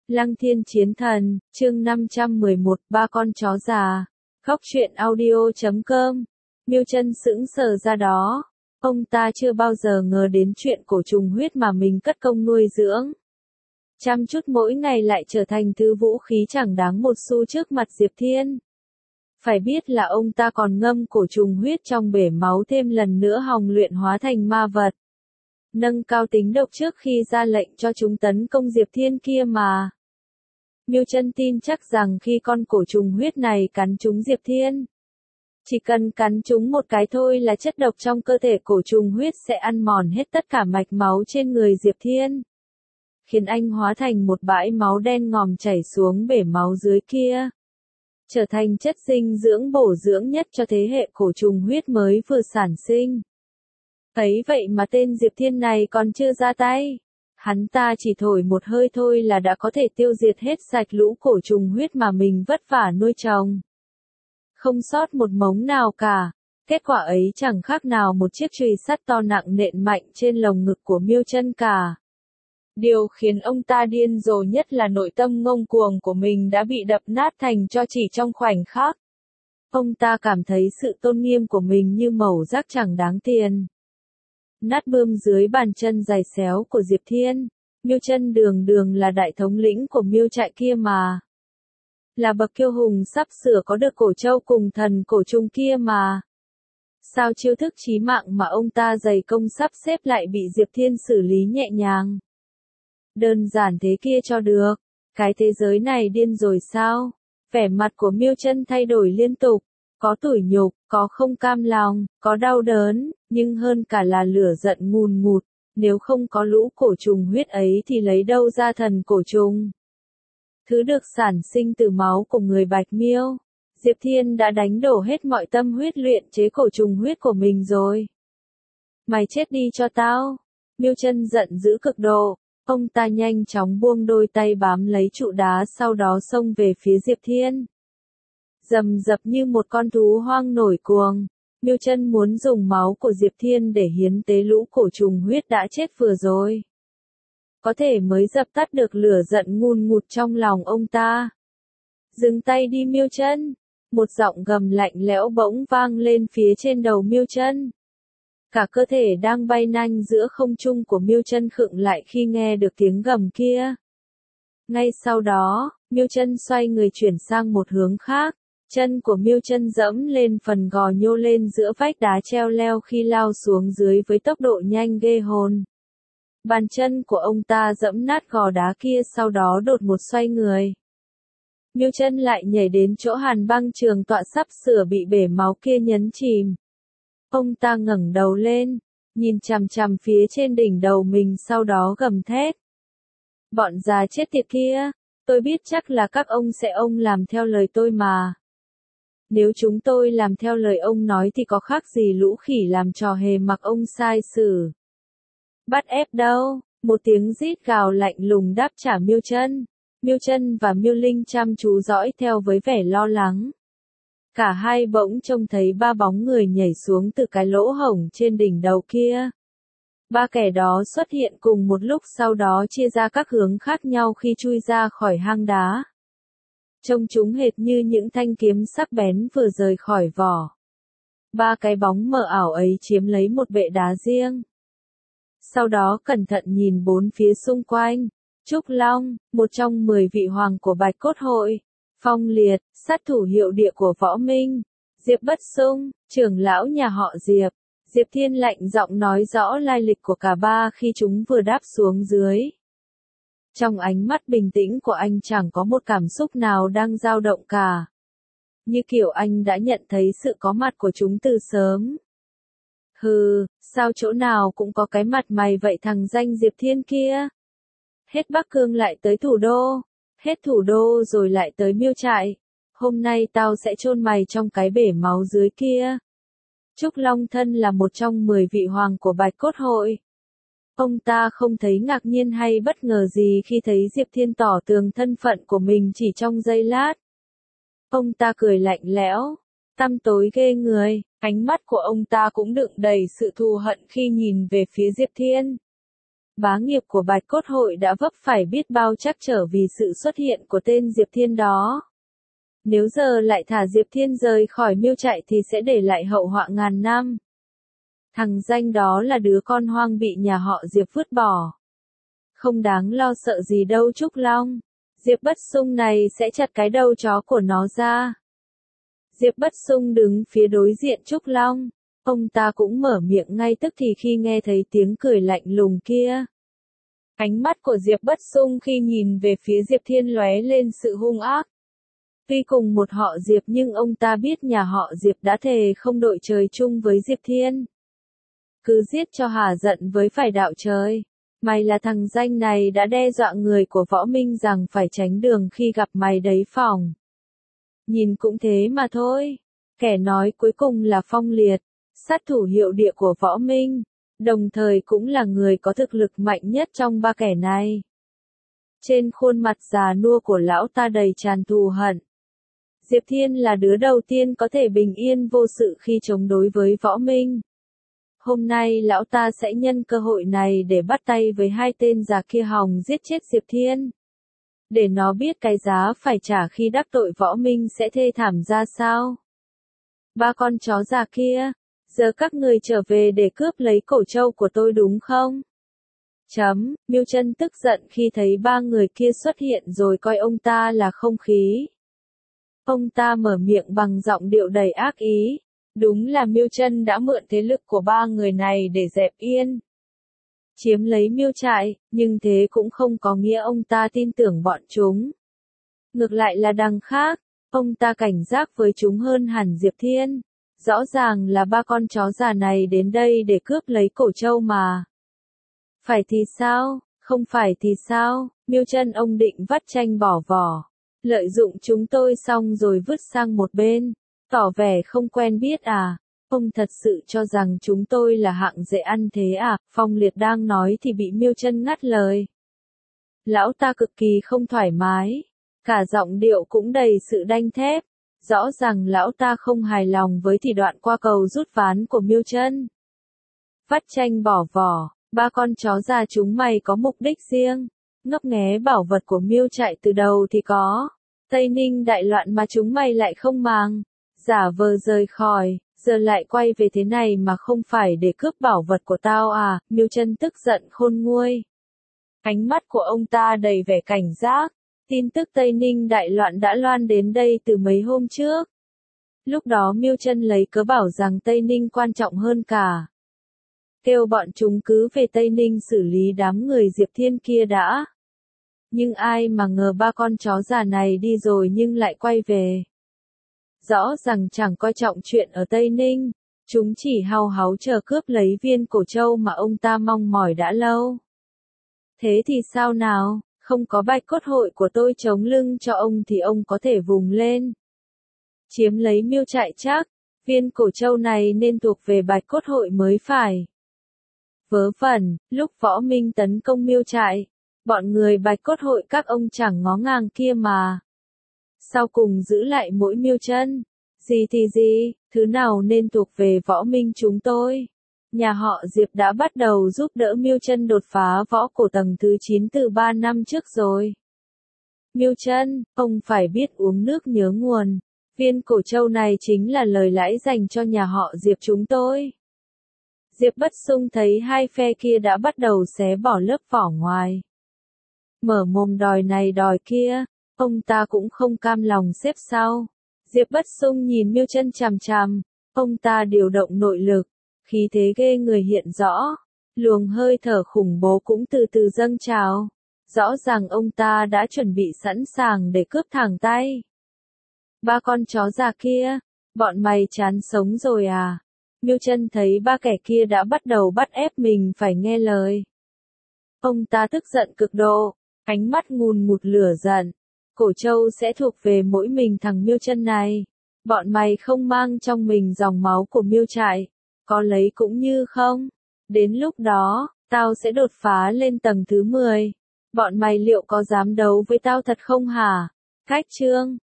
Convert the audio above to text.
Lăng Thiên Chiến Thần, chương 511, ba con chó già. Góc truyện audio.com. Miêu Chân sững sờ ra đó. Ông ta chưa bao giờ ngờ đến chuyện cổ trùng huyết mà mình cất công nuôi dưỡng. Chăm chút mỗi ngày lại trở thành thứ vũ khí chẳng đáng một xu trước mặt Diệp Thiên. Phải biết là ông ta còn ngâm cổ trùng huyết trong bể máu thêm lần nữa hòng luyện hóa thành ma vật. Nâng cao tính độc trước khi ra lệnh cho chúng tấn công Diệp Thiên kia mà. Miêu Chân tin chắc rằng khi con cổ trùng huyết này cắn trúng Diệp Thiên, chỉ cần cắn trúng một cái thôi là chất độc trong cơ thể cổ trùng huyết sẽ ăn mòn hết tất cả mạch máu trên người Diệp Thiên, khiến anh hóa thành một bãi máu đen ngòm chảy xuống bể máu dưới kia, trở thành chất dinh dưỡng bổ dưỡng nhất cho thế hệ cổ trùng huyết mới vừa sản sinh. Ấy vậy mà tên Diệp Thiên này còn chưa ra tay. Hắn ta chỉ thổi một hơi thôi là đã có thể tiêu diệt hết sạch lũ cổ trùng huyết mà mình vất vả nuôi trồng. Không sót một mống nào cả. Kết quả ấy chẳng khác nào một chiếc chùy sắt to nặng nện mạnh trên lồng ngực của Miêu Chân cả. Điều khiến ông ta điên rồ nhất là nội tâm ngông cuồng của mình đã bị đập nát thành tro chỉ trong khoảnh khắc. Ông ta cảm thấy sự tôn nghiêm của mình như mẩu rác chẳng đáng tiền. Nát bươm dưới bàn chân dài xéo của Diệp Thiên. Miêu Chân đường đường là đại thống lĩnh của Miêu trại kia mà. Là bậc kiêu hùng sắp sửa có được cổ châu cùng thần cổ trùng kia mà. Sao chiêu thức chí mạng mà ông ta dày công sắp xếp lại bị Diệp Thiên xử lý nhẹ nhàng? Đơn giản thế kia cho được. Cái thế giới này điên rồi sao? Vẻ mặt của Miêu Chân thay đổi liên tục. Có tủi nhục, có không cam lòng, có đau đớn, nhưng hơn cả là lửa giận ngùn ngụt. Nếu không có lũ cổ trùng huyết ấy thì lấy đâu ra thần cổ trùng? Thứ được sản sinh từ máu của người Bạch Miêu. Diệp Thiên đã đánh đổ hết mọi tâm huyết luyện chế cổ trùng huyết của mình rồi. Mày chết đi cho tao. Miêu Chân giận dữ cực độ. Ông ta nhanh chóng buông đôi tay bám lấy trụ đá sau đó xông về phía Diệp Thiên. Rầm rập như một con thú hoang nổi cuồng. Miêu Chân muốn dùng máu của Diệp Thiên để hiến tế lũ cổ trùng huyết đã chết vừa rồi. Có thể mới dập tắt được lửa giận ngùn ngụt trong lòng ông ta. Dừng tay đi Miêu Chân. Một giọng gầm lạnh lẽo bỗng vang lên phía trên đầu Miêu Chân. Cả cơ thể đang bay nhanh giữa không trung của Miêu Chân khựng lại khi nghe được tiếng gầm kia. Ngay sau đó, Miêu Chân xoay người chuyển sang một hướng khác. Chân của Miêu Chân dẫm lên phần gò nhô lên giữa vách đá treo leo khi lao xuống dưới với tốc độ nhanh ghê hồn. Bàn chân của ông ta dẫm nát gò đá kia sau đó đột một xoay người. Miêu Chân lại nhảy đến chỗ hàn băng trường tọa sắp sửa bị bể máu kia nhấn chìm. Ông ta ngẩng đầu lên, nhìn chằm chằm phía trên đỉnh đầu mình sau đó gầm thét. Bọn già chết tiệt kia, tôi biết chắc là các ông sẽ làm theo lời tôi mà. Nếu chúng tôi làm theo lời ông nói thì có khác gì lũ khỉ làm trò hề mặc ông sai xử. Bắt ép đâu, một tiếng rít gào lạnh lùng đáp trả Miêu Chân. Miêu Chân và Miêu Linh chăm chú dõi theo với vẻ lo lắng. Cả hai bỗng trông thấy ba bóng người nhảy xuống từ cái lỗ hổng trên đỉnh đầu kia. Ba kẻ đó xuất hiện cùng một lúc sau đó chia ra các hướng khác nhau khi chui ra khỏi hang đá. Trông chúng hệt như những thanh kiếm sắc bén vừa rời khỏi vỏ. Ba cái bóng mờ ảo ấy chiếm lấy một bệ đá riêng. Sau đó cẩn thận nhìn bốn phía xung quanh. Trúc Long, một trong 10 vị hoàng của Bạch Cốt Hội. Phong Liệt, sát thủ hiệu địa của Võ Minh. Diệp Bất Xung, trưởng lão nhà họ Diệp. Diệp Thiên lạnh giọng nói rõ lai lịch của cả ba khi chúng vừa đáp xuống dưới. Trong ánh mắt bình tĩnh của anh chẳng có một cảm xúc nào đang dao động cả. Như kiểu anh đã nhận thấy sự có mặt của chúng từ sớm. Hừ, sao chỗ nào cũng có cái mặt mày vậy thằng danh Diệp Thiên kia? Hết Bắc Cương lại tới thủ đô, hết thủ đô rồi lại tới Miêu trại. Hôm nay tao sẽ chôn mày trong cái bể máu dưới kia. Trúc Long thân là một trong 10 vị hoàng của Bạch Cốt Hội. Ông ta không thấy ngạc nhiên hay bất ngờ gì khi thấy Diệp Thiên tỏ tường thân phận của mình chỉ trong giây lát. Ông ta cười lạnh lẽo, tăm tối ghê người, ánh mắt của ông ta cũng đựng đầy sự thù hận khi nhìn về phía Diệp Thiên. bá nghiệp của Bạch Cốt Hội đã vấp phải biết bao trắc trở vì sự xuất hiện của tên Diệp Thiên đó. Nếu giờ lại thả Diệp Thiên rời khỏi miêu trại thì sẽ để lại hậu họa ngàn năm. Thằng danh đó là đứa con hoang bị nhà họ Diệp vứt bỏ. Không đáng lo sợ gì đâu Trúc Long. Diệp Bất Xung này sẽ chặt cái đầu chó của nó ra. Diệp Bất Xung đứng phía đối diện Trúc Long. Ông ta cũng mở miệng ngay tức thì khi nghe thấy tiếng cười lạnh lùng kia. Ánh mắt của Diệp Bất Xung khi nhìn về phía Diệp Thiên lóe lên sự hung ác. Tuy cùng một họ Diệp nhưng ông ta biết nhà họ Diệp đã thề không đội trời chung với Diệp Thiên. Cứ giết cho hả giận với phải đạo trời. Mày là thằng danh này đã đe dọa người của Võ Minh rằng phải tránh đường khi gặp mày đấy phòng. Nhìn cũng thế mà thôi. Kẻ nói cuối cùng là Phong Liệt, sát thủ hiệu địa của Võ Minh, đồng thời cũng là người có thực lực mạnh nhất trong ba kẻ này. Trên khuôn mặt già nua của lão ta đầy tràn thù hận. Diệp Thiên là đứa đầu tiên có thể bình yên vô sự khi chống đối với Võ Minh. Hôm nay lão ta sẽ nhân cơ hội này để bắt tay với hai tên già kia hòng giết chết Diệp Thiên. Để nó biết cái giá phải trả khi đắc tội Võ Minh sẽ thê thảm ra sao. Ba con chó già kia, giờ các người trở về để cướp lấy cổ trâu của tôi đúng không? Miêu Chân tức giận khi thấy ba người kia xuất hiện rồi coi ông ta là không khí. Ông ta mở miệng bằng giọng điệu đầy ác ý. Đúng là Miêu Chân đã mượn thế lực của ba người này để dẹp yên. Chiếm lấy miêu trại, nhưng thế cũng không có nghĩa ông ta tin tưởng bọn chúng. Ngược lại là đằng khác, ông ta cảnh giác với chúng hơn hẳn Diệp Thiên. Rõ ràng là ba con chó già này đến đây để cướp lấy cổ trâu mà. Phải thì sao, không phải thì sao, Miêu Chân ông định vắt chanh bỏ vỏ. Lợi dụng chúng tôi xong rồi vứt sang một bên. Tỏ vẻ không quen biết à, ông thật sự cho rằng chúng tôi là hạng dễ ăn thế à, Phong Liệt đang nói thì bị Miêu Chân ngắt lời. Lão ta cực kỳ không thoải mái, cả giọng điệu cũng đầy sự đanh thép, rõ ràng lão ta không hài lòng với thì đoạn qua cầu rút ván của Miêu Chân. Vắt chanh bỏ vỏ, ba con chó già chúng mày có mục đích riêng, ngấp nghé bảo vật của miêu trại từ đầu thì có, Tây Ninh đại loạn mà chúng mày lại không màng. Giả vờ rời khỏi, giờ lại quay về thế này mà không phải để cướp bảo vật của tao à, Miêu Chân tức giận khôn nguôi. Ánh mắt của ông ta đầy vẻ cảnh giác, tin tức Tây Ninh đại loạn đã loan đến đây từ mấy hôm trước. Lúc đó Miêu Chân lấy cớ bảo rằng Tây Ninh quan trọng hơn cả. Kêu bọn chúng cứ về Tây Ninh xử lý đám người Diệp Thiên kia đã. Nhưng ai mà ngờ ba con chó già này đi rồi nhưng lại quay về. Rõ ràng chẳng coi trọng chuyện ở Tây Ninh, chúng chỉ hao háu chờ cướp lấy viên cổ trâu mà ông ta mong mỏi đã lâu. Thế thì sao nào, không có Bạch Cốt Hội của tôi chống lưng cho ông thì ông có thể vùng lên. Chiếm lấy miêu trại chắc, viên cổ trâu này nên thuộc về Bạch Cốt Hội mới phải. Vớ vẩn, lúc Võ Minh tấn công miêu trại, bọn người Bạch Cốt Hội các ông chẳng ngó ngàng kia mà. Sau cùng giữ lại mỗi Miêu Chân. Gì thì gì, thứ nào nên thuộc về Võ Minh chúng tôi. Nhà họ Diệp đã bắt đầu giúp đỡ Miêu Chân đột phá võ cổ tầng thứ 9 từ 3 năm trước rồi. Miêu Chân, ông phải biết uống nước nhớ nguồn. Viên cổ trâu này chính là lời lãi dành cho nhà họ Diệp chúng tôi. Diệp Bất Xung thấy hai phe kia đã bắt đầu xé bỏ lớp vỏ ngoài. Mở mồm đòi này đòi kia. Ông ta cũng không cam lòng xếp sau. Diệp Bất Xung nhìn Miêu Chân chằm chằm, ông ta điều động nội lực, khí thế ghê người hiện rõ, luồng hơi thở khủng bố cũng từ từ dâng trào. Rõ ràng ông ta đã chuẩn bị sẵn sàng để cướp thẳng tay. Ba con chó già kia, bọn mày chán sống rồi à? Miêu Chân thấy ba kẻ kia đã bắt đầu bắt ép mình phải nghe lời. Ông ta tức giận cực độ, ánh mắt ngùn ngụt lửa giận. Cổ trâu sẽ thuộc về mỗi mình thằng Miêu Chân này. Bọn mày không mang trong mình dòng máu của miêu trại, có lấy cũng như không. Đến lúc đó, tao sẽ đột phá lên tầng thứ 10. Bọn mày liệu có dám đấu với tao thật không hả? Cách chương